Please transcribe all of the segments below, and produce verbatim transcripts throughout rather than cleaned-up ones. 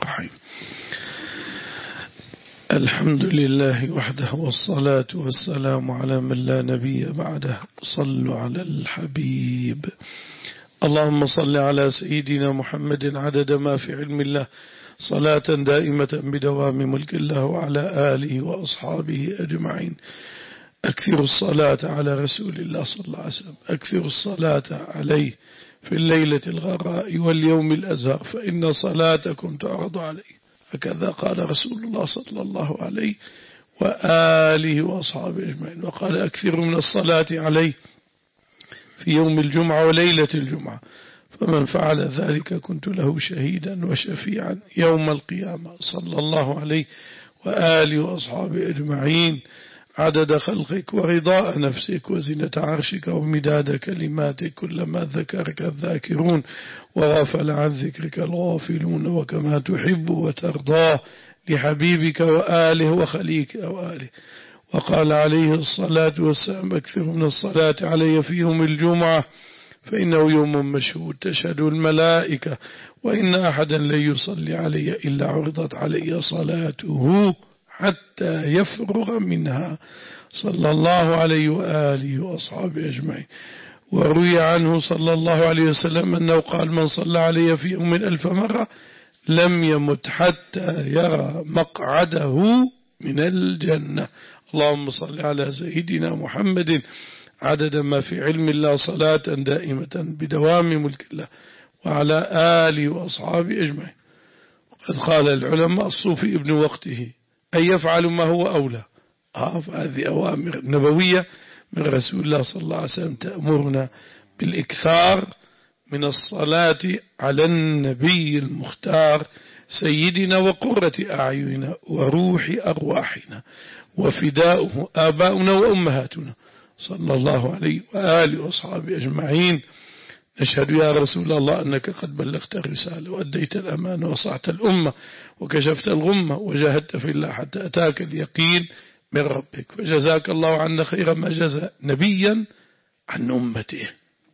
الرحيم. الحمد لله وحده والصلاة والسلام على من لا نبي بعده. صلوا على الحبيب. اللهم صل على سيدنا محمد عدد ما في علم الله صلاة دائمة بدوام ملك الله وعلى آله وأصحابه أجمعين. أكثر الصلاة على رسول الله صلى الله عليه وسلم، أكثر الصلاة عليه في الليلة الغراء واليوم الأزهر، فإن صلاتكم تعرض عليه. هكذا قال رسول الله صلى الله عليه وآله وأصحابه أجمعين. وقال أكثر من الصلاة عليه في يوم الجمعة وليلة الجمعة، فمن فعل ذلك كنت له شهيدا وشفيعا يوم القيامة. صلى الله عليه وآله وأصحابه أجمعين عدد خلقك ورضاء نفسك وزنة عرشك ومداد كلماتك، كلما ذكرك الذاكرون وغفل عن ذكرك الغافلون، وكما تحب وترضى لحبيبك وآله وخليك وآله. وقال عليه الصلاة والسلام أكثر من الصلاة علي في يوم الجمعة فإنه يوم مشهود تشهد الملائكة، وإن أحدا لن يصلي علي إلا عرضت علي صلاته حتى يفرغ منها. صلى الله عليه وآله وأصحابه أجمعين. وروي عنه صلى الله عليه وسلم أنه قال من صلى علي في يوم ألف مرة لم يمت حتى يرى مقعده من الجنة. اللهم صل على سيدنا محمد عدد ما في علم الله صلاة دائمة بدوام ملك الله وعلى آله وأصحابه أجمعين. وقد قال العلماء الصوفي ابن وقته أن يفعل ما هو أولى. هذه أوامر نبوية من رسول الله صلى الله عليه وسلم تأمرنا بالإكثار من الصلاة على النبي المختار سيدنا وقرة أعيننا وروح أرواحنا وفداؤه آباؤنا وأمهاتنا صلى الله عليه وآله وأصحابه أجمعين. نشهد يا رسول الله أنك قد بلغت الرسالة وأديت الأمانة وصعت الأمة وكشفت الغمة وجاهدت في الله حتى أتاك اليقين من ربك، فجزاك الله عنا خير ما جزى نبيا عن أمته.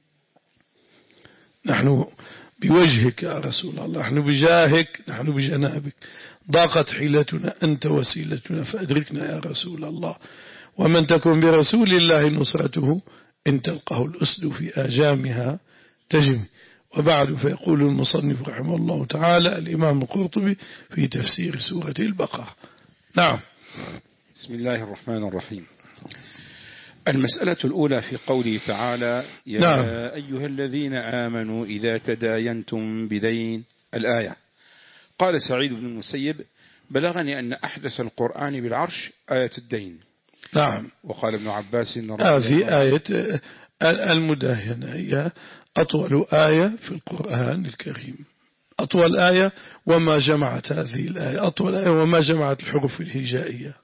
نحن بوجهك يا رسول الله، نحن بجاهك، نحن بجنابك، ضاقت حيلتنا، أنت وسيلتنا فأدركنا يا رسول الله. ومن تكن برسول الله نصرته إن تلقه الأسد في آجامها تجمي. وبعد، فيقول المصنف رحمه الله تعالى الإمام القرطبي في تفسير سورة البقرة. نعم. بسم الله الرحمن الرحيم. المسألة الأولى في قوله تعالى يا نعم. أيها الذين آمنوا إذا تداينتم بدين، الآية. قال سعيد بن المسيب بلغني أن أحدث القرآن بالعرش آية الدين. نعم. وقال ابن عباس هذه آية المداهنة هي أطول آية في القرآن الكريم، أطول آية وما جمعت هذه الآية، أطول آية وما جمعت الحروف الهجائية.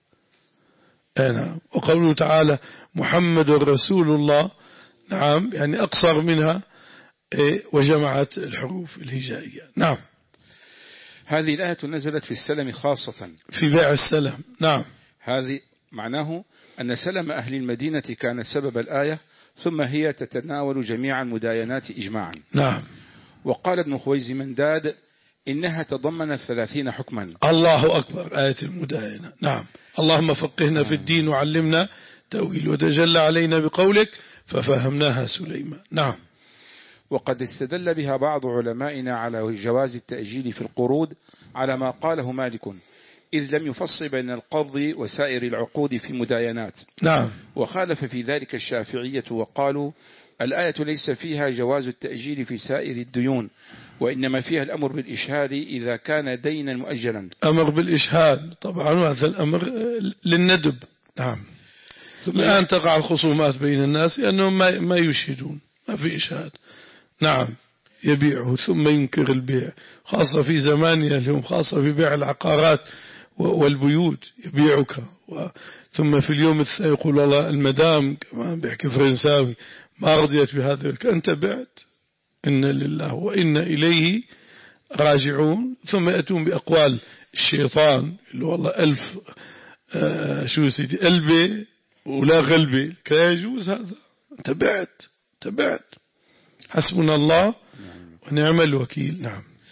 أنا وقوله تعالى محمد رسول الله، نعم، يعني أقصر منها وجمعت الحروف الهجائية. نعم. هذه الآية نزلت في السلم خاصة، في بيع السلم. نعم. هذه معناه أن سلم أهل المدينة كان سبب الآية، ثم هي تتناول جميع المداينات إجماعا. نعم. وقال ابن خويز منداد إنها تضمنت ثلاثين حكما. الله أكبر. آية المداينة. نعم. اللهم فقهنا في الدين وعلمنا تأويل، وتجلى علينا بقولك ففهمناها سليمان. نعم. وقد استدل بها بعض علمائنا على جواز التأجيل في القروض على ما قاله مالك، إذ لم يفصل بين القرض وسائر العقود في مداينات. نعم. وخالف في ذلك الشافعية وقالوا الآية ليس فيها جواز التأجيل في سائر الديون، وإنما فيها الأمر بالإشهاد إذا كان دينا مؤجلا. أمر بالإشهاد طبعا، وهذا الأمر للندب. نعم. الآن تقع الخصومات بين الناس لأنهم ما ما يشهدون، ما في إشهاد. نعم. يبيعه ثم ينكر البيع، خاصة في زماننا اليوم، خاصة في بيع العقارات والبيوت. يبيعك ثم في اليوم الثاني يقول الله المدام كمان بيحكي فرنساوي ما رضيت بهذا، أنت بعت، إن لله وإنا إليه راجعون. ثم يأتون بأقوال الشيطان اللي والله ألف آه شو سيدي قلبي ولا غلبي، لا يجوز هذا، أنت بعت تبعت. حسبنا الله ونعم الوكيل. نعم.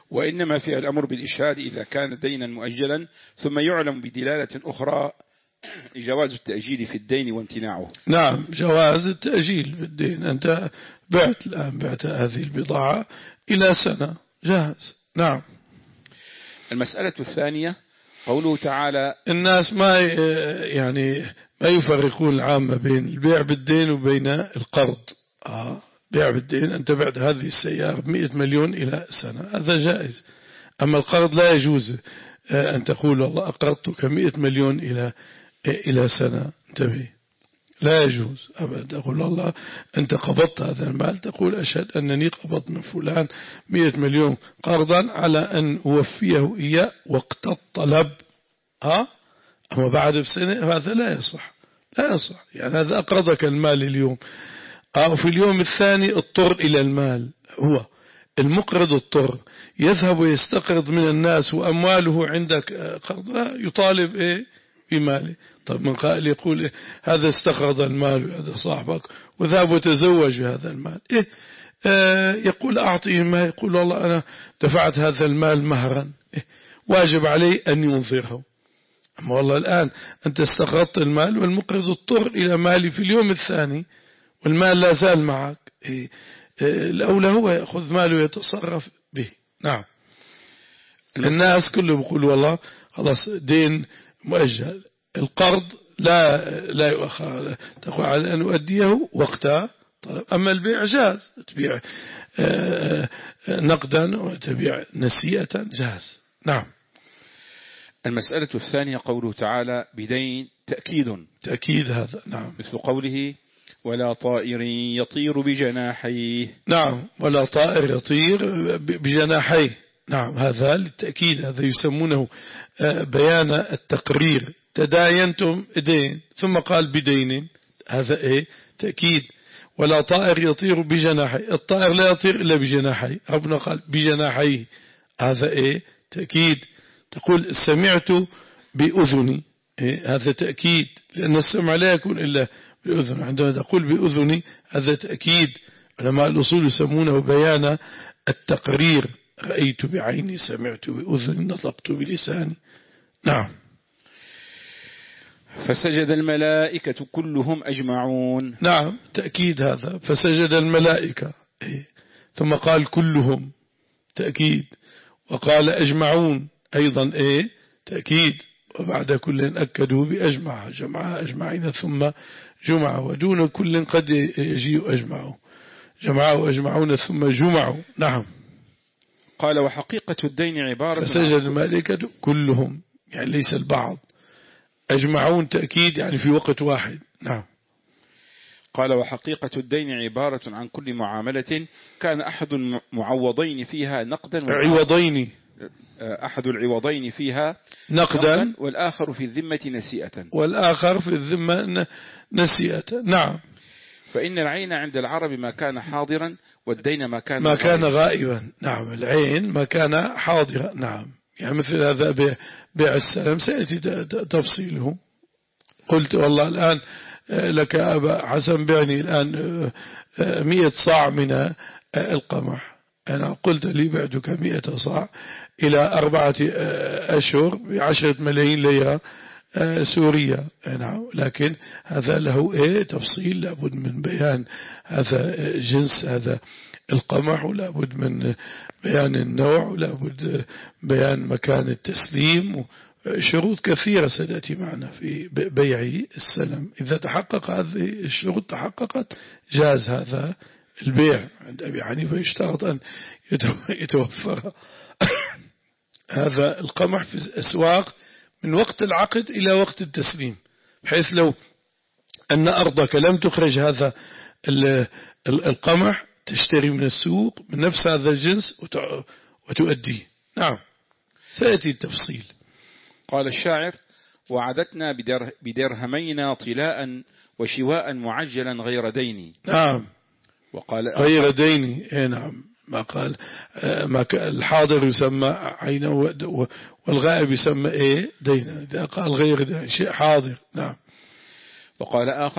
وإنما فيها الأمر بالإشهاد إذا كان دينا مؤجلا، ثم يعلم بدلالة أخرى جواز التأجيل في الدين وامتناعه. نعم، جواز التأجيل بالدين. أنت بعت الآن بعت هذه البضاعة إلى سنة، جاهز. نعم. المسألة الثانية قوله تعالى الناس ما يعني ما يفرقون العامة بين البيع بالدين وبين القرض. آه بيع بالدين، أنت بعت هذه السيارة بمئة مليون إلى سنة، هذا جائز. أما القرض لا يجوز أن تقول والله أقرضتك مئة مليون إلى إلى سنة، انتبه، لا يجوز أبدا. تقول الله أنت قبضت هذا المال، تقول أشهد أنني قبضت من فلان مئة مليون قرضا على أن أوفيه إياه وقت الطلب. ها أما بعد بسنة هذا لا يصح، لا يصح. يعني هذا أقرضك المال اليوم، أو في اليوم الثاني اضطر إلى المال. هو المقرض اضطر يذهب ويستقرض من الناس وأمواله عندك قرض، لا يطالب إيه بماله. طب من قائل يقول إيه هذا استقرض المال هذا صاحبك وذهب وتزوج بهذا المال، إيه آه يقول أعطيه ما، يقول والله أنا دفعت هذا المال مهرا، إيه واجب عليه أن ينظره. أما والله الآن أنت استقرضت المال والمقرض اضطر إلى مالي في اليوم الثاني والمال لا زال معك، إيه آه الأولى هو يأخذ ماله ويتصرف به. نعم. الناس كله بيقول والله خلاص دين مؤجل، القرض لا لا يؤخر، تقول على أن أؤديه وقتها طلب. أما البيع جاز، تبيع نقدا وتبيع نسيئة، جاز. نعم. المسألة الثانية قوله تعالى بدين تأكيد، تأكيد هذا. نعم. مثل قوله ولا طائر يطير بجناحيه. نعم، ولا طائر يطير بجناحيه. نعم، هذا للتأكيد، هذا يسمونه بيان التقرير. تداينتم دين ثم قال بدين، هذا إيه تأكيد. ولا طائر يطير بجناحي، الطائر لا يطير إلا بجناحي، ربنا قال بجناحيه، هذا إيه تأكيد. تقول سمعت بأذني، إيه هذا تأكيد، لأن السمع لا يكون إلا بأذن. عندما تقول بأذني هذا تأكيد. علماء الأصول يسمونه بيان التقرير. رأيت بعيني، سمعت بأذني، نطقت بلساني. نعم. فسجد الملائكة كلهم أجمعون. نعم، تأكيد هذا. فسجد الملائكة، إيه؟ ثم قال كلهم، تأكيد. وقال أجمعون أيضا، إيه تأكيد. وبعد كل أكدوا بأجمع، جمع أجمعين ثم جمع، ودون كل قد يجيء أجمعوا، جمعوا أجمعون ثم جمعوا. نعم. قال وحقيقة الدين عبارة فسجد الملائكة كلهم، يعني ليس البعض. أجمعون تأكيد يعني في وقت واحد. نعم. قال وحقيقة الدين عبارة عن كل معاملة كان أحد المعوضين فيها نقدا، عوضين، أحد العوضين فيها نقدا والآخر في الذمة نسيئة، والآخر في الذمة نسيئة. نعم. فإن العين عند العرب ما كان حاضرا والدين ما كان ما كان غائبا. نعم، العين ما كان حاضرا. نعم، يعني مثل هذا بيع السلام سيأتي تفصيله. قلت والله الآن لك أبا حسن بعني الآن مئة صاع من القمح، أنا قلت لي بعدك مئة صاع إلى أربعة أشهر بعشرة ملايين ليرة سوريا. نعم، لكن هذا له إيه تفصيل، لابد من بيان هذا جنس هذا القمح، ولابد من بيان النوع، ولابد بيان مكان التسليم، شروط كثيرة ستأتي معنا في بيع السلم. إذا تحقق هذه الشروط تحققت جاز هذا البيع. عند أبي حنيفة يشترط أن يتوفر هذا القمح في الأسواق من وقت العقد إلى وقت التسليم، بحيث لو أن أرضك لم تخرج هذا القمح تشتري من السوق من نفس هذا الجنس وتؤديه. نعم، سيأتي التفصيل. قال الشاعر وعدتنا بدرهمين طلاء وشواء معجلا غير ديني. نعم، وقال غير ديني. اي نعم، ما قال ما الحاضر يسمى عينه والغائب يسمى ايه دينه. إذا قال غير دينه شيء حاضر. نعم. وقال آخر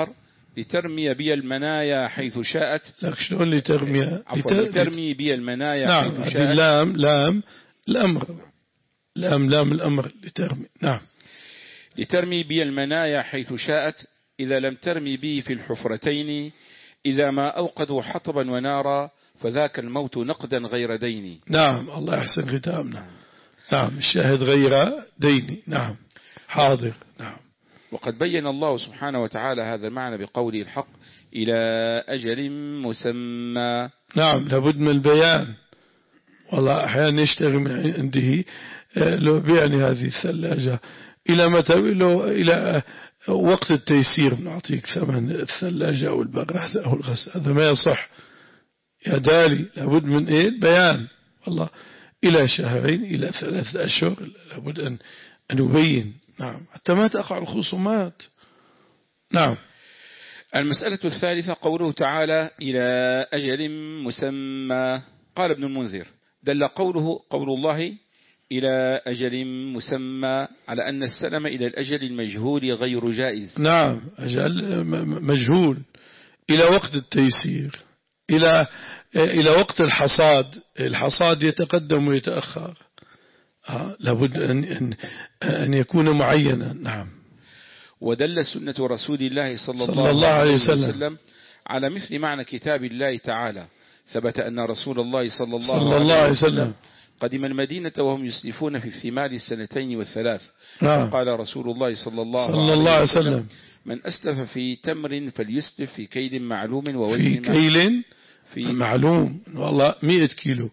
لترمي بي المنايا حيث شاءت. لك شلون لترمي؟ عفوا لترمي بي المنايا نعم حيث شاءت. لام لام الأمر، لام لام الأمر لترمي. نعم لترمي بي المنايا حيث شاءت إذا لم ترمي بي في الحفرتين، إذا ما أوقدوا حطبا ونارا فذاك الموت نقدا غير ديني. نعم الله يحسن ختامنا. نعم الشاهد غير ديني. نعم حاضر. نعم. وقد بين الله سبحانه وتعالى هذا المعنى بقوله الحق إلى أجل مسمى. نعم لابد من البيان. والله أحيانا يشتري من عنده لو بيعني هذه الثلاجة إلى متى، إلى وقت التيسير نعطيك ثمن الثلاجة أو البراد أو الغسالة. هذا ما يصح يا دالي. لابد من إيه البيان. والله إلى شهرين إلى ثلاثة أشهر لابد أن أن نبين. نعم حتى ما تقع الخصومات. نعم. المسألة الثالثة قوله تعالى إلى أجل مسمى. قال ابن المنذر دل قوله قول الله إلى أجل مسمى على أن السلم إلى الأجل المجهول غير جائز. نعم أجل مجهول إلى وقت التيسير، إلى إلى وقت الحصاد. الحصاد يتقدم ويتأخر. آه لابد أن أن أن يكون معينا. نعم. ودل سنة رسول الله صلى, صلى الله عليه وسلم, وسلم على مثل معنى كتاب الله تعالى. ثبت أن رسول الله صلى الله, صلى الله عليه وسلم قدم المدينة وهم يسلفون في الثمار السنتين والثلاث. نعم. قال رسول الله صلى الله, صلى الله عليه وسلم من أسلف في تمر فليسلف في كيل معلوم ووزن في كيل في معلوم. والله مئة كيلو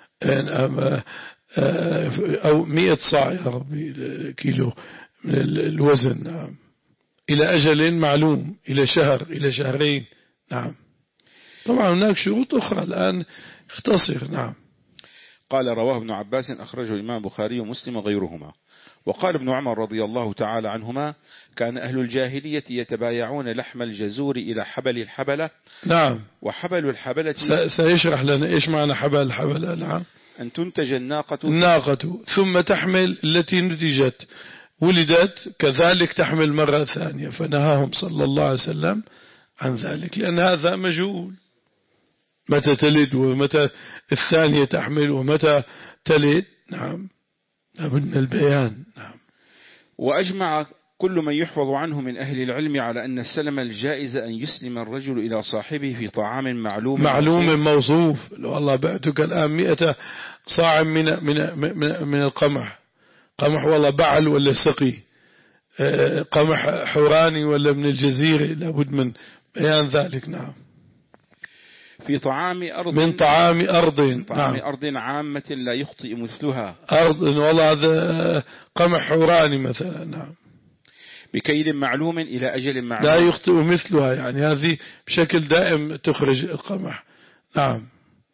أو مئة صاع يا ربي كيلو من الوزن. نعم. إلى أجل معلوم، إلى شهر إلى شهرين. نعم. طبعا هناك شروط أخرى الآن اختصر. نعم. قال رواه ابن عباس أخرجه الإمام البخاري ومسلم وغيرهما. وقال ابن عمر رضي الله تعالى عنهما كان أهل الجاهلية يتبايعون لحم الجزور إلى حبل الحبلة. نعم. وحبل الحبلة سيشرح لنا إيش معنى حبل الحبلة. نعم. أن تنتج الناقة الناقة ثم تحمل التي نتجت ولدت كذلك تحمل مرة ثانية، فنهاهم صلى الله عليه وسلم عن ذلك لأن هذا مجهول متى تلد ومتى الثانية تحمل ومتى تلد. نعم. لابد من البيان. نعم. وأجمع كل من يحفظ عنه من أهل العلم على أن السلم الجائز أن يسلم الرجل إلى صاحبه في طعام معلوم معلوم موصوف. لو الله بعتك الآن مئة صاع من من من, من القمح، قمح والله بعل ولا سقي، قمح حوراني ولا من الجزيرة، لابد من بيان ذلك. نعم. في طعام أرض من طعام أرض. من طعام نعم. أرض عامة لا يخطئ مثلها. أرض والله هذا قمح حوراني مثلا. نعم. بكيل معلوم إلى أجل معلوم لا يخطئ مثلها، يعني هذه بشكل دائم تخرج القمح. نعم.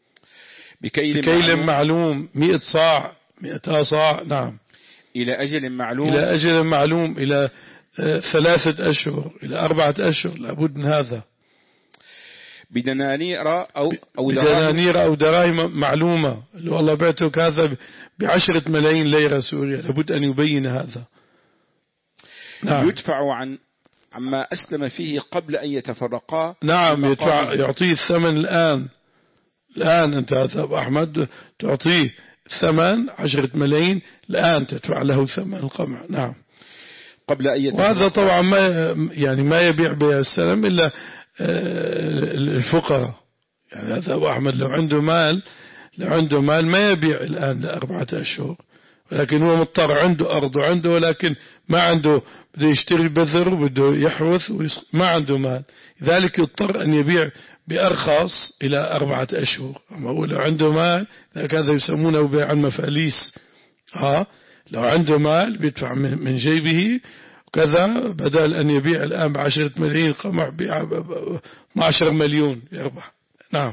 بكيل, بكيل معلوم, معلوم مئة صاع مئة صاع. نعم. إلى أجل معلوم إلى أجل معلوم إلى ثلاثة أشهر إلى أربعة أشهر، لابد من هذا. بدنانير أو أو بدنانير أو دراهم معلومة. لو الله بعتك هذا بعشرة ملايين ليرة سوريا، لابد أن يبين هذا. نعم. يدفع عن عما أسلم فيه قبل أن يتفرقا. نعم. يدفع يعطيه الثمن الآن. الآن أنت أبو أحمد تعطيه ثمن عشرة ملايين الآن تدفع له ثمن القمع. نعم. قبل أن يتفرقا. وهذا طبعا ما يعني ما يبيع بها السلم إلا الفقراء. يعني هذا أبو أحمد لو عنده مال لو عنده مال ما يبيع الآن لأربعة أشهر، ولكن هو مضطر عنده أرض وعنده، ولكن ما عنده، بده يشتري بذر وبده يحرث ما عنده مال، لذلك يضطر أن يبيع بأرخص إلى أربعة أشهر. أما هو لو عنده مال هذا يسمونه بيع المفاليس. ها لو عنده مال بيدفع من جيبه كذا، بدل أن يبيع الآن بعشرة ملايين قمح بيع اثني عشر مليون يربح. نعم.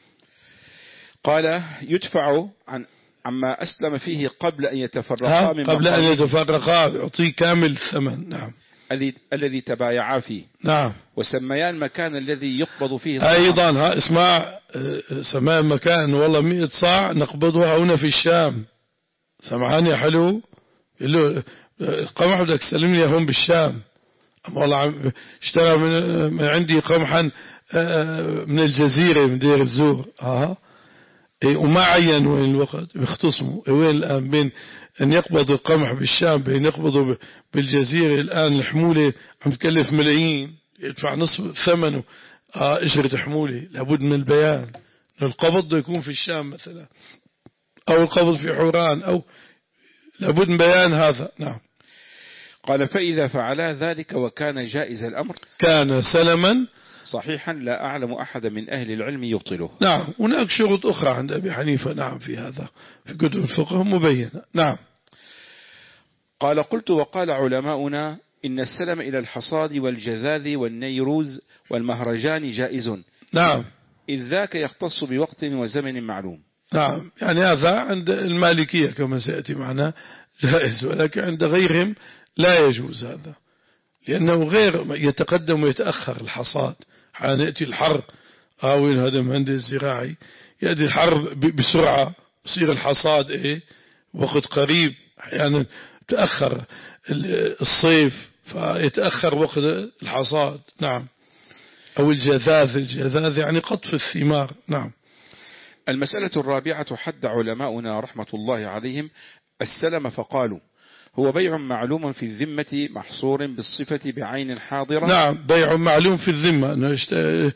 قال يدفع عن عما أسلم فيه قبل أن يتفرقا. قبل أن يتفرقا يعطيه كامل الثمن. نعم. الذي تبايعا فيه. نعم. وسميان المكان الذي يقبض فيه الصاع. أيضا ها اسمع، سماء مكان والله مئة صاع نقبضها هنا في الشام. سمعان يا حلو، له القمح بدك تسلمني هون بالشام. والله اشترى من عندي قمحا من الجزيرة من دير الزور اه وما عين وين الوقت بيختصموا وين الآن بين أن يقبضوا القمح بالشام بين يقبضوا بالجزيرة. الآن الحمولة عم تكلف ملايين يدفع نصف ثمنه آه إجرة حمولة. لابد من البيان القبض يكون في الشام مثلا أو القبض في حوران أو لابد من بيان هذا. نعم. قال فإذا فعلا ذلك وكان جائز الأمر كان سلما صحيحا لا أعلم أحد من أهل العلم يبطله. نعم. هناك شروط أخرى عند أبي حنيفة نعم في هذا في كتب الفقه مبينة. نعم. قال قلت وقال علماؤنا إن السلم إلى الحصاد والجذاذ والنيروز والمهرجان جائز. نعم. إذ ذاك يختص بوقت وزمن معلوم. نعم. يعني هذا عند المالكية كما سيأتي معنا جائز ولكن عند غيرهم لا يجوز هذا لأنه غير يتقدم ويتأخر الحصاد. حان يأتي الحر آوين هذا مهندس زراعي يأتي الحر بسرعة يصير الحصاد إيه وقت قريب. أحيانا تأخر الصيف فيتأخر وقت الحصاد. نعم. أو الجذاذ الجذاذ يعني قطف الثمار. نعم. المسألة الرابعة حد علماؤنا رحمة الله عليهم السلم فقالوا هو بيع معلوم في الذمة محصور بالصفة بعين حاضرة. نعم. بيع معلوم في الذمة. أنا اشت...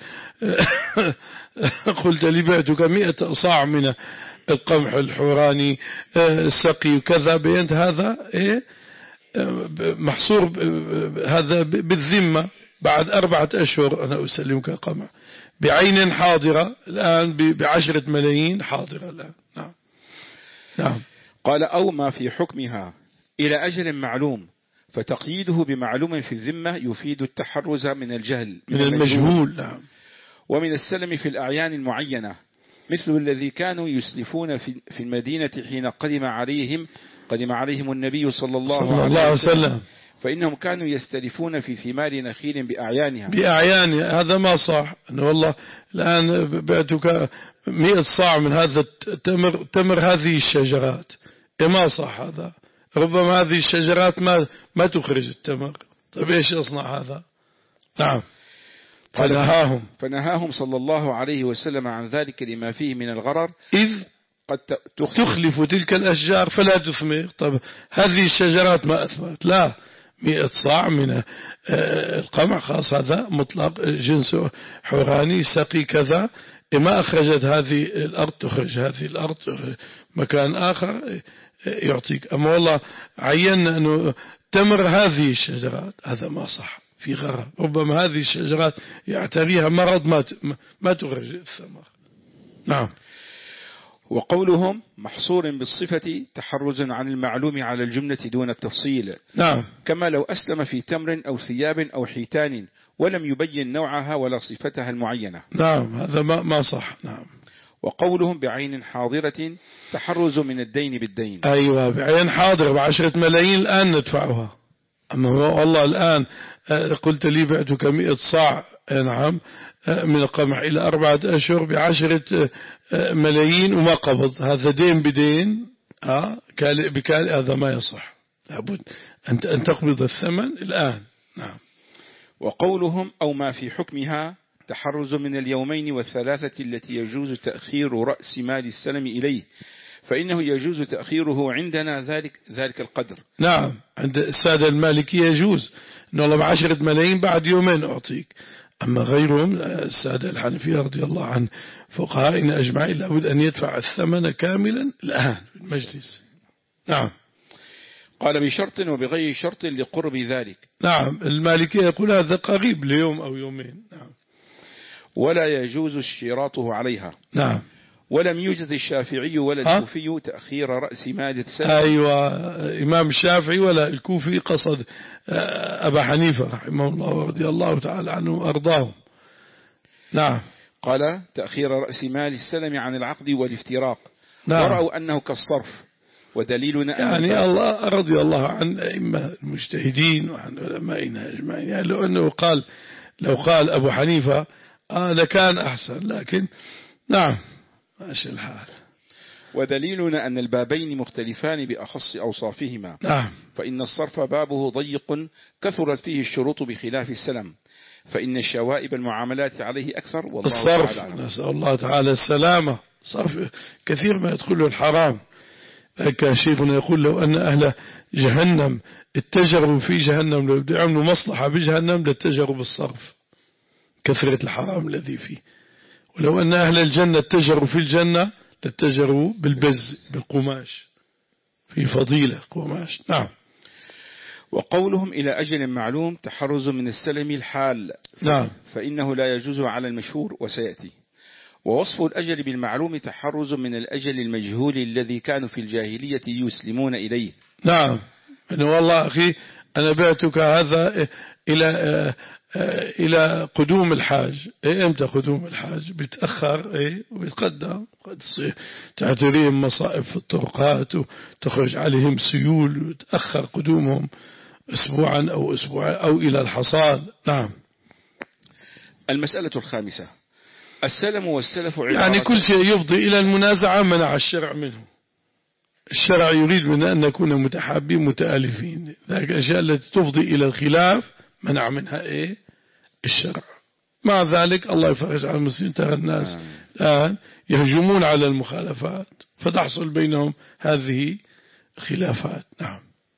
قلت لي بعتك مئة صاع من القمح الحوراني السقي وكذا بينت هذا إيه محصور هذا بالذمة بعد أربعة أشهر أنا أسلمك القمح بعين حاضرة الآن بعشرة ملايين حاضرة الآن. نعم. نعم. قال أو ما في حكمها إلى أجل معلوم فتقييده بمعلوم في الذمة يفيد التحرز من الجهل من, من المجهول. نعم. ومن السلم في الأعيان المعينة مثل الذي كانوا يسلفون في المدينة حين قدم عليهم قدم عليهم النبي صلى الله, صلى الله عليه وسلم فإنهم كانوا يستلفون في ثمار نخيل بأعيانها بأعيانها. هذا ما صح أنه والله الآن بعتك مئة صاع من هذا التمر تمر هذه الشجرات ما صح هذا. ربما هذه الشجرات ما ما تخرج التمر. طيب إيش أصنع هذا؟ نعم. فنهاهم فنهاهم صلى الله عليه وسلم عن ذلك لما فيه من الغرر إذ قد تخلف, تخلف تلك الأشجار فلا تثمر. طيب هذه الشجرات ما أثمرت لا مئة صاع من القمح خاص هذا مطلق جنس حوراني سقي كذا ما أخرجت هذه الأرض تخرج هذه الأرض مكان آخر يعطيك. أما والله عينا أنه تمر هذه الشجرات هذا ما صح في غرر. ربما هذه الشجرات يعتريها مرض ما ما تخرج الثمر. نعم. وقولهم محصور بالصفة تحرز عن المعلوم على الجملة دون التفصيل. نعم. كما لو أسلم في تمر أو ثياب أو حيتان ولم يبين نوعها ولا صفتها المعينة. نعم. هذا ما ما صح. نعم. وقولهم بعين حاضرة تحرز من الدين بالدين. أيوة بعين حاضرة بعشرة ملايين الآن ندفعها. أما هو والله الآن قلت لي بعتك مئة صاع نعم من القمح إلى أربعة أشهر بعشرة ملايين وما قبض هذا دين بدين آه كالئ بكالئ هذا ما يصح. لابد أن تقبض الثمن الآن. نعم. وقولهم أو ما في حكمها تحرز من اليومين والثلاثة التي يجوز تأخير رأس مال السلم إليه فإنه يجوز تأخيره عندنا ذلك ذلك القدر. نعم. عند السادة المالكي يجوز إن الله بعشرة ملايين بعد يومين أعطيك. أما غيرهم السادة الحنفية رضي الله عن فقهائنا أجمعين لابد أن يدفع الثمن كاملا الآن في المجلس. نعم. قال بشرط وبغير شرط لقرب ذلك. نعم. المالكي يقول هذا قريب ليوم أو يومين. نعم. ولا يجوز اشتراطه عليها. نعم. ولم يوجد الشافعي ولا الكوفي تأخير رأس مال السلم. أيوة. إمام الشافعي ولا الكوفي قصد أبا حنيفة رحمه الله ورضي الله تعالى عنه وأرضاه. نعم. قال تأخير رأس مال السلم عن العقد والافتراق. نعم. ورأوا أنه كالصرف ودليلنا يعني الله رضي الله عن أئمة المجتهدين وعن علمائنا أجمعين. يعني لو أنه قال لو قال أبو حنيفة آه لكان أحسن لكن نعم ماشي الحال. ودليلنا أن البابين مختلفان بأخص أوصافهما. نعم. فإن الصرف بابه ضيق كثرت فيه الشروط بخلاف السلم، فإن الشوائب المعاملات عليه أكثر والله الصرف تعالى أعلم. نسأل الله تعالى السلامة. صرف كثير ما يدخله الحرام. كان شيخنا يقول لو أن أهل جهنم اتجروا في جهنم، لو بدهم يعملوا مصلحة بجهنم لاتجروا بالصرف، كثرة الحرام الذي فيه. ولو أن أهل الجنة اتجروا في الجنة لاتجروا بالبز، بالقماش، في فضيلة قماش. نعم. وقولهم إلى أجل معلوم تحرز من السلم الحال. نعم. فإنه لا يجوز على المشهور وسيأتي. ووصف الأجل بالمعلوم تحرز من الأجل المجهول الذي كانوا في الجاهلية يسلمون إليه. نعم. أنه والله أخي أنا بعتك هذا إلى إلى قدوم الحاج. إيه إمتى قدوم الحاج؟ بيتأخر إيه وبيتقدم، قد تعتريهم مصائب في الطرقات وتخرج عليهم سيول وتأخر قدومهم أسبوعا أو أسبوعا أو إلى الحصاد. نعم. المسألة الخامسة السلم والسلف يعني كل شيء يفضي إلى المنازعة منع الشرع منه. الشرع يريد منا أن نكون متحابين متآلفين، ذلك الأشياء التي تفضي إلى الخلاف منع منها إيه الشرع. مع ذلك الله يفرج على المسلمين، ترى الناس الآن يهجمون على المخالفات فتحصل بينهم هذه خلافات. نعم.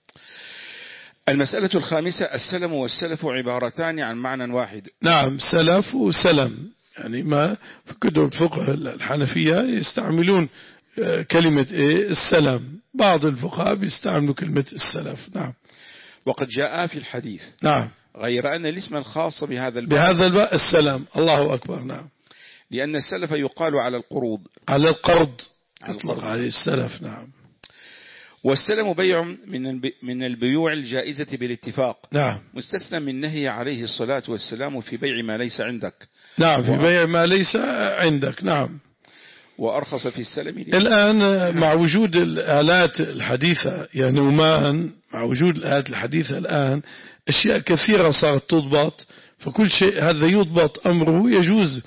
المسألة الخامسة السلم والسلف عبارتان عن معنى واحد. نعم. سلف وسلم، يعني ما في كتب الفقه الحنفية يستعملون كلمة إيه السلام، بعض الفقهاء بيستعملوا كلمة السلف. نعم. وقد جاء في الحديث. نعم. غير أن الاسم الخاص بهذا الباب بهذا الباب السلام. الله أكبر. نعم. لأن السلف يقال على القروض، على القرض يطلق عليه السلف. نعم. والسلم بيع من من البيوع الجائزة بالاتفاق. نعم. مستثنى من نهي عليه الصلاة والسلام في بيع ما ليس عندك. نعم. في بيع ما ليس عندك. نعم. وأرخص في السلم. الآن مع وجود الآلات الحديثة، يعني ومان مع وجود الآلات الحديثة الآن أشياء كثيرة صارت تضبط، فكل شيء هذا يضبط أمره يجوز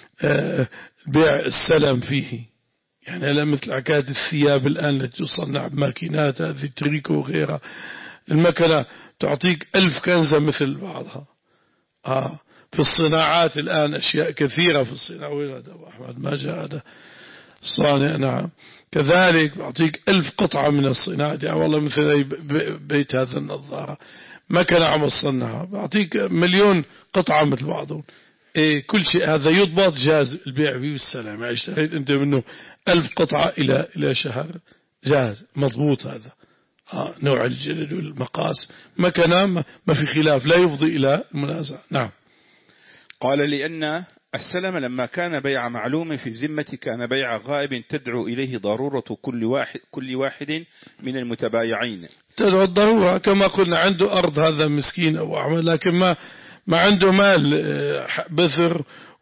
بيع السلم فيه. يعني لا مثل عكاد الثياب الآن التي تصنع بماكينات، هذه تريكو وغيرها، المكنة تعطيك ألف كنزة مثل بعضها. آه في الصناعات الآن أشياء كثيرة في الصناعة. وين هذا أبو أحمد ما جاء هذا صانع؟ نعم. كذلك بعطيك ألف قطعة من الصناعة، يعني والله مثل بيت هذا النظارة مكنة عم تصنعها بعطيك مليون قطعة مثل بعضهم. إيه كل شيء هذا يضبط جاز البيع فيه والسلام. يعني اشتريت أنت منه ألف قطعة إلى إلى شهر جاز مضبوط هذا. آه نوع الجلد والمقاس مكنة ما في خلاف، لا يفضي إلى المنازع. نعم. قال لأن السلم لما كان بيع معلوم في الذمة كان بيع غائب تدعو إليه ضرورة كل واحد كل واحد من المتبايعين. تدعو الضرورة، كما قلنا عنده أرض هذا مسكين أو أعمال، لكن ما ما عنده مال بثر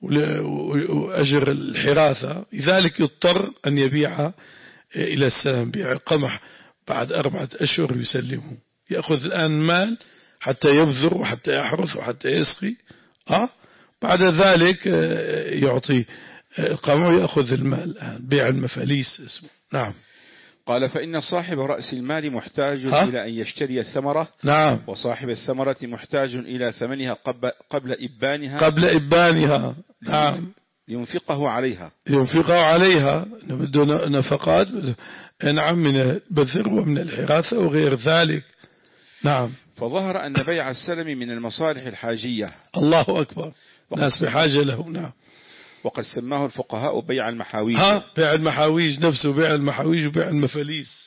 وأجر الحراثة، لذلك يضطر أن يبيع إلى السلام. بيع القمح بعد أربعة أشهر يسلمه، يأخذ الآن مال حتى يبذر وحتى يحرث وحتى يسقي. أه بعد ذلك يعطي القمح ويأخذ المال. الآن بيع المفاليس اسمه. نعم. قال فإن صاحب رأس المال محتاج إلى أن يشتري الثمرة. نعم. وصاحب الثمرة محتاج إلى ثمنها قبل إبانها قبل إبانها. نعم. ينفقه عليها ينفقه عليها بده نفقات. نعم. من البذر ومن الحراثة وغير ذلك. نعم. فظهر أن بيع السلم من المصالح الحاجية. الله أكبر. ناس بحاجة له. نعم. وقد سماه الفقهاء بيع المحاويج. ها بيع المحاويج نفسه، بيع المحاويج وبيع المفاليس.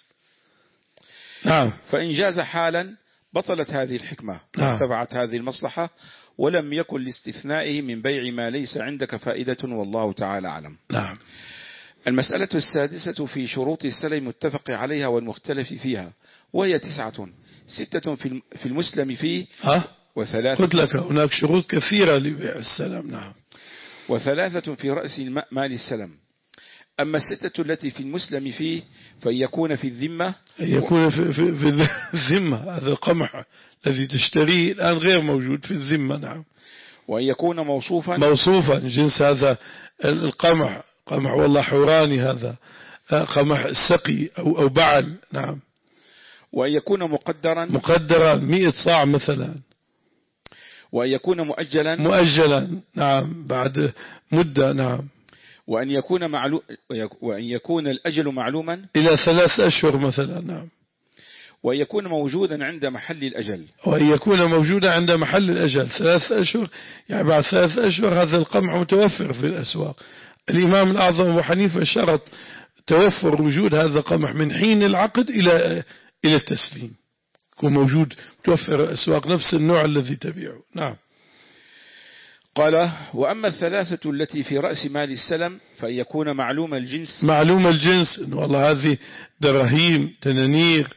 نعم. فإن جاز حالا بطلت هذه الحكمة. نعم. وارتفعت هذه المصلحة ولم يكن لاستثنائه من بيع ما ليس عندك فائدة والله تعالى أعلم. نعم. المسألة السادسة في شروط السلم متفق عليها والمختلف فيها، وهي تسعة: ستة في المسلم فيه. ها وثلاثة. قلت لك هناك شروط كثيرة لبيع السلم. نعم. وثلاثة في رأس مال السلم. أما الستة التي في المسلم فيه فإن يكون في الذمة. يكون في, في, في الذمة. هذا القمح الذي تشتريه الآن غير موجود في الذمة. نعم. وأن يكون موصوفا. موصوفا جنس هذا القمح، قمح والله حوراني هذا قمح سقي أو أو بعل. نعم. وأن يكون مقدرا مقدرا مئة صاع مثلا. وأن يكون مؤجلا مؤجلا. نعم بعد مدة. نعم. وأن يكون معلوم وأن يكون الأجل معلوما إلى ثلاث أشهر مثلا. نعم. وأن يكون موجودا عند محل الأجل. وأن يكون موجودا عند محل الأجل ثلاث أشهر، يعني بعد ثلاث أشهر هذا القمح متوفر في الأسواق. الإمام الأعظم أبو حنيفة شرط توفر وجود هذا القمح من حين العقد إلى إلى التسليم، يكون موجود متوفر الأسواق نفس النوع الذي تبيعه. نعم. قال: وأما الثلاثة التي في رأس مال السلم فأن يكون معلوم الجنس. معلوم الجنس، إن والله هذه دراهيم تنانير.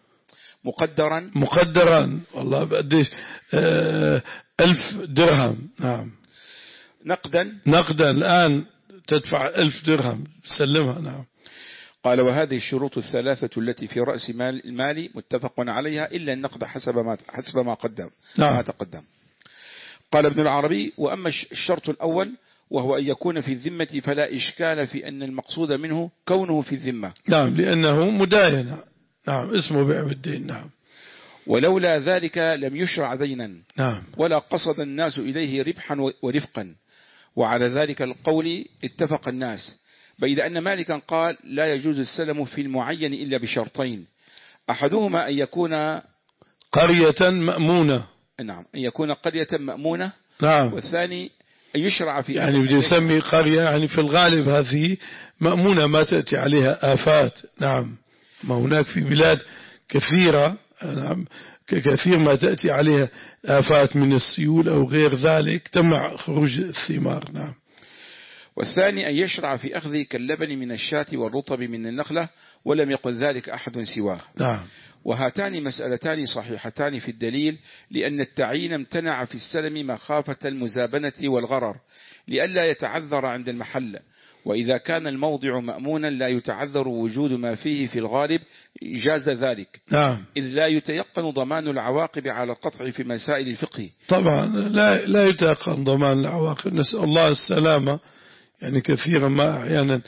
مقدرا مقدرا والله بقديش آه ألف درهم. نعم. نقدا نقدا الآن تدفع ألف درهم سلمها. نعم. قال: وهذه الشروط الثلاثة التي في رأس مال المال متفق عليها إلا النقد حسب ما حسب ما قدم. نعم. ما تقدم. قال ابن العربي: وأما الشرط الأول وهو أن يكون في الذمة فلا إشكال في أن المقصود منه كونه في الذمة. نعم لأنه مداينة. نعم اسمه بيع بالدين. نعم. ولولا ذلك لم يشرع دينا. نعم. ولا قصد الناس إليه ربحا ورفقا. وعلى ذلك القول اتفق الناس، بيد أن مالكا قال: لا يجوز السلم في المعين إلا بشرطين، أحدهما أن يكون قرية مأمونة. نعم أن يكون قرية مأمونة. نعم. والثاني أن يشرع في يعني بدي يسمي قرية يعني في الغالب هذه مأمونة ما تأتي عليها آفات. نعم. ما هناك في بلاد كثيرة نعم كثير ما تأتي عليها آفات من السيول أو غير ذلك تمنع خروج الثمار. نعم. والثاني أن يشرع في أخذ كاللبن من الشاة والرطب من النخلة، ولم يقل ذلك أحد سواه. نعم. وهاتان مسألتان صحيحتان في الدليل، لأن التعيين امتنع في السلم مخافة المزابنة والغرر لئلا يتعذر عند المحل، وإذا كان الموضع مأمونا لا يتعذر وجود ما فيه في الغالب جاز ذلك. نعم. إذ لا يتيقن ضمان العواقب على القطع في مسائل الفقه. طبعا لا لا يتيقن ضمان العواقب، نسأل الله السلامة. يعني كثيرا ما أحيانا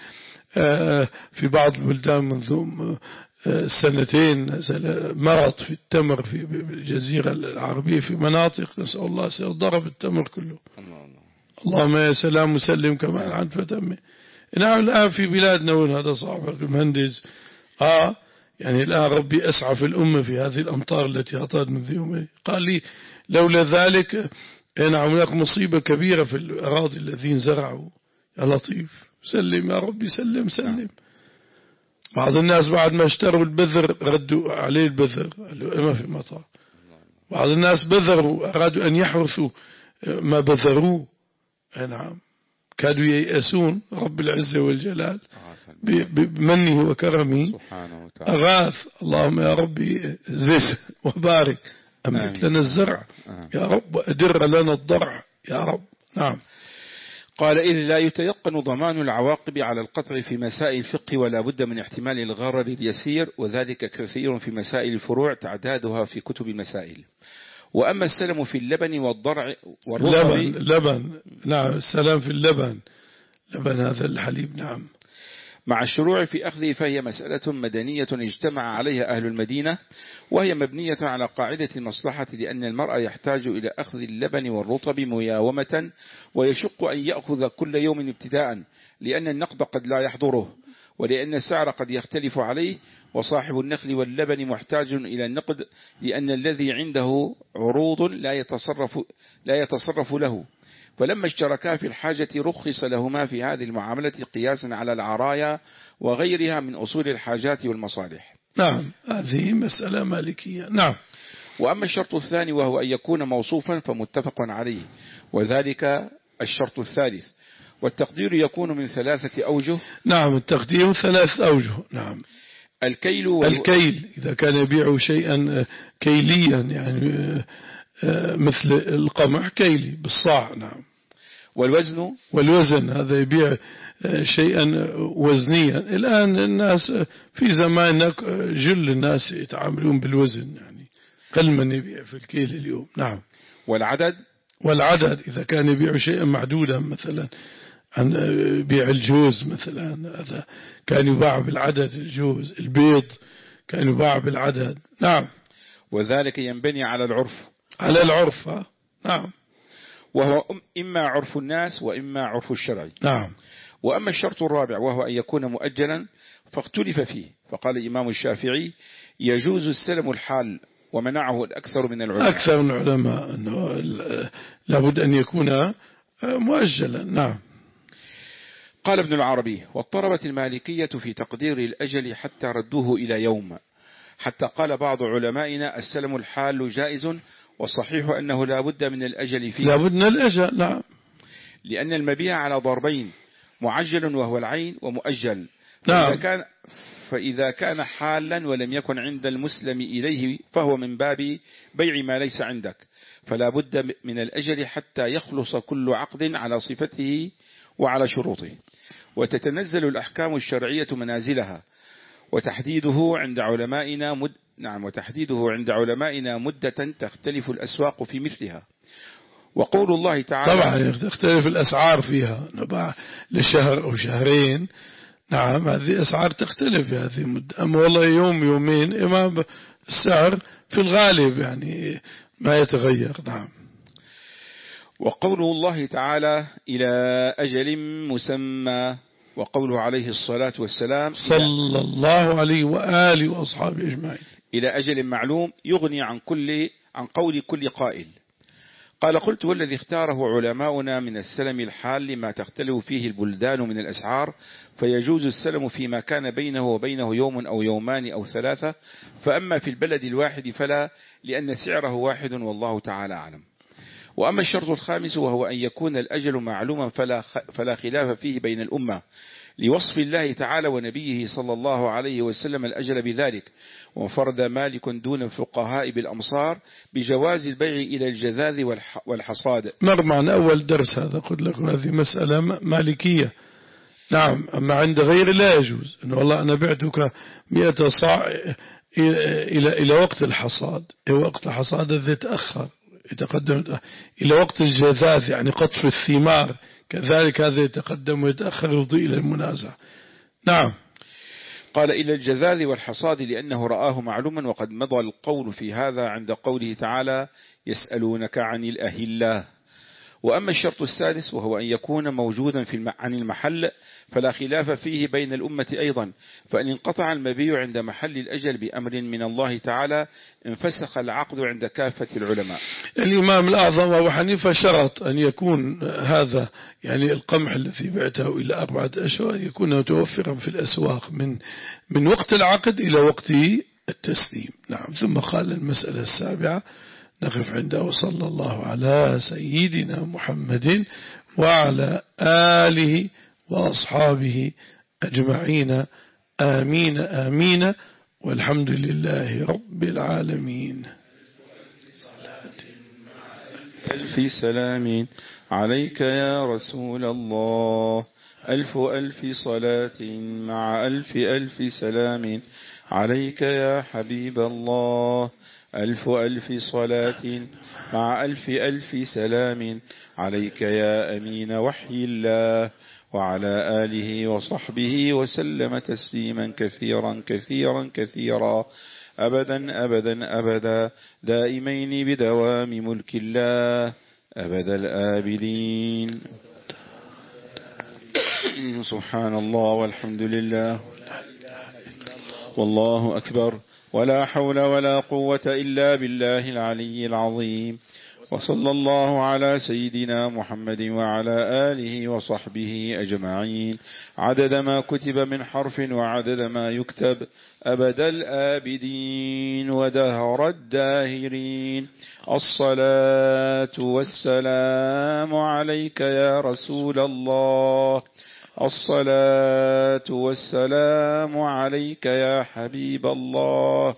في بعض البلدان منذ سنتين نزل مرض في التمر في الجزيرة العربية في مناطق، نسأل الله سيضرب التمر كله. اللهم يا سلام مسلم كمان عن فتمه. نعم الآن في بلادنا هذا صعب المهندس. آه يعني الآن ربي أسعى في الأمة في هذه الأمطار التي أعطت من يومين. قال لي لولا ذلك نعم هناك مصيبة كبيرة في الأراضي الذين زرعوا. يا لطيف سلم يا ربي سلم سلم. بعض الناس بعد ما اشتروا البذر ردوا عليه البذر قالوا ما في مطر. بعض الناس بذروا أرادوا أن يحرثوا ما بذروه. نعم كانوا ييأسون. رب العزة والجلال بمنه وكرمه أغاث. اللهم يا ربي زد وبارك أمت لنا الزرع يا رب وأدر لنا الضرع يا رب. نعم. قال: إذ لا يتيقن ضمان العواقب على القطع في مسائل الفقه ولا بد من احتمال الغرر اليسير، وذلك كثير في مسائل الفروع تعدادها في كتب المسائل. وأما السلم في اللبن والضرع والرطب. لبن لبن نعم السلام في اللبن لبن هذا الحليب. نعم. مع الشروع في أخذه فهي مسألة مدنية اجتمع عليها أهل المدينة، وهي مبنية على قاعدة المصلحة، لأن المرء يحتاج إلى أخذ اللبن والرطب مياومة، ويشق أن يأخذ كل يوم ابتداء، لأن النقد قد لا يحضره، ولأن السعر قد يختلف عليه، وصاحب النخل واللبن محتاج إلى النقد، لأن الذي عنده عروض لا يتصرف, لا يتصرف له. فلما اشتركا في الحاجة رخص لهما في هذه المعاملة قياسا على العرايا وغيرها من أصول الحاجات والمصالح. نعم هذه مسألة مالكية. نعم. وأما الشرط الثاني وهو أن يكون موصوفا فمتفق عليه، وذلك الشرط الثالث. والتقدير يكون من ثلاثة أوجه. نعم التقدير ثلاث أوجه. نعم. الكيل وال... الكيل إذا كان يبيع شيئا كيليا يعني مثل القمح كيلي بالصاع. نعم. والوزن والوزن هذا يبيع شيئا وزنيا. الآن الناس في زماننا جل الناس يتعاملون بالوزن، يعني قل من يبيع في الكيل اليوم. نعم. والعدد والعدد إذا كان يبيع شيئا معدودا مثلا عن بيع الجوز مثلا، هذا كان يباع بالعدد، الجوز البيض كان يباع بالعدد. نعم. وذلك ينبني على العرف، على العرف. نعم. وهو إما عرف الناس وإما عرف الشرع. نعم. وأما الشرط الرابع وهو أن يكون مؤجلا فاختلف فيه، فقال الإمام الشافعي يجوز السلم الحال، ومنعه الأكثر من العلماء. أكثر من العلماء أنه لابد أن يكون مؤجلا. نعم. قال ابن العربي: واضطربت المالكية في تقدير الأجل حتى ردوه إلى يوم، حتى قال بعض علمائنا السلم الحال جائز، والصحيح أنه لا بد من الأجل فيه، لا بد من الأجل. نعم. لأن المبيع على ضربين، معجل وهو العين، ومؤجل. نعم. فإذا كان, فإذا كان حالا ولم يكن عند المسلم إليه فهو من باب بيع ما ليس عندك، فلا بد من الأجل حتى يخلص كل عقد على صفته وعلى شروطه. وتتنزل الأحكام الشرعية منازلها، وتحديده عند علمائنا مد... نعم وتحديده عند علمائنا مدة تختلف الأسواق في مثلها. وقول الله تعالى: طبعا تختلف الأسعار فيها، نباع لشهر أو شهرين. نعم، هذه أسعار تختلف في هذه المدة. أما والله يوم يومين إما السعر في الغالب يعني ما يتغير. نعم. وقوله الله تعالى: إلى أجل مسمى، وقوله عليه الصلاة والسلام: صلى الله عليه وآله وأصحابه أجمعين، إلى أجل معلوم، يغني عن كل عن قول كل قائل. قال: قلت: والذي اختاره علماؤنا من السلم الحال لما تختلف فيه البلدان من الأسعار، فيجوز السلم فيما كان بينه وبينه يوم أو يومان أو ثلاثة، فأما في البلد الواحد فلا، لأن سعره واحد والله تعالى أعلم. وأما الشرط الخامس وهو أن يكون الأجل معلوما فلا, فلا خلاف فيه بين الأمة، لوصف الله تعالى ونبيه صلى الله عليه وسلم الأجل بذلك. وانفرد مالك دون الفقهاء بالأمصار بجواز البيع إلى الجذاذ والحصاد. مر معنا أول درس هذا، قلت لكم هذه مسألة مالكية. نعم. أما عند غير لا يجوز، إنه والله أنا بعتك مئة صاع إلى إلى وقت الحصاد، وقت الحصاد الذي تأخر يتقدم إلى وقت الجذاذ، يعني قطف الثمار، كذلك هذا يتقدم ويتأخر يضيء إلى المنازع. نعم. قال: إلى الجذاذ والحصاد لأنه رآه معلوما، وقد مضى القول في هذا عند قوله تعالى: يسألونك عن الأهلة. وأما الشرط السادس وهو أن يكون موجودا في عن المحل، فلا خلاف فيه بين الأمة أيضا، فإن انقطع المبيع عند محل الأجل بأمر من الله تعالى انفسخ العقد عند كافة العلماء. الإمام الأعظم أبو حنيفة شرط أن يكون هذا، يعني القمح الذي بعته إلى أربعة أشهر يكون متوفرا في الأسواق من من وقت العقد إلى وقت التسليم. نعم. ثم قال المسألة السابعة نقف عنده، وصلى الله على سيدنا محمد وعلى آله وأصحابه أجمعين، آمين آمين، والحمد لله رب العالمين. ألف سلام عليك يا رسول الله، ألف ألف صلاة مع ألف ألف سلام عليك يا حبيب الله، ألف ألف صلاة مع ألف ألف سلام عليك يا أمين وحي الله، وعلى آله وصحبه وسلم تسليما كثيرا كثيرا كثيرا، أبدا أبدا أبدا، دائمين بدوام ملك الله أبد الآبدين. سبحان الله والحمد لله والله أكبر، ولا حول ولا قوة إلا بالله العلي العظيم. وصلى الله على سيدنا محمد وعلى آله وصحبه أجمعين، عدد ما كتب من حرف وعدد ما يكتب، أبد الآبدين ودهر الداهرين. الصلاة والسلام عليك يا رسول الله، الصلاة والسلام عليك يا حبيب الله،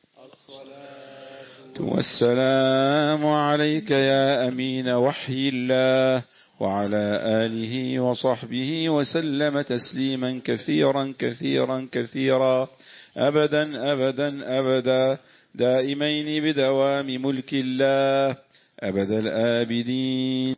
والسلام عليك يا أمين وحي الله، وعلى آله وصحبه وسلم تسليما كثيرا كثيرا كثيرا، أبدا أبدا أبدا، دائمين بدوام ملك الله أبد الآبدين.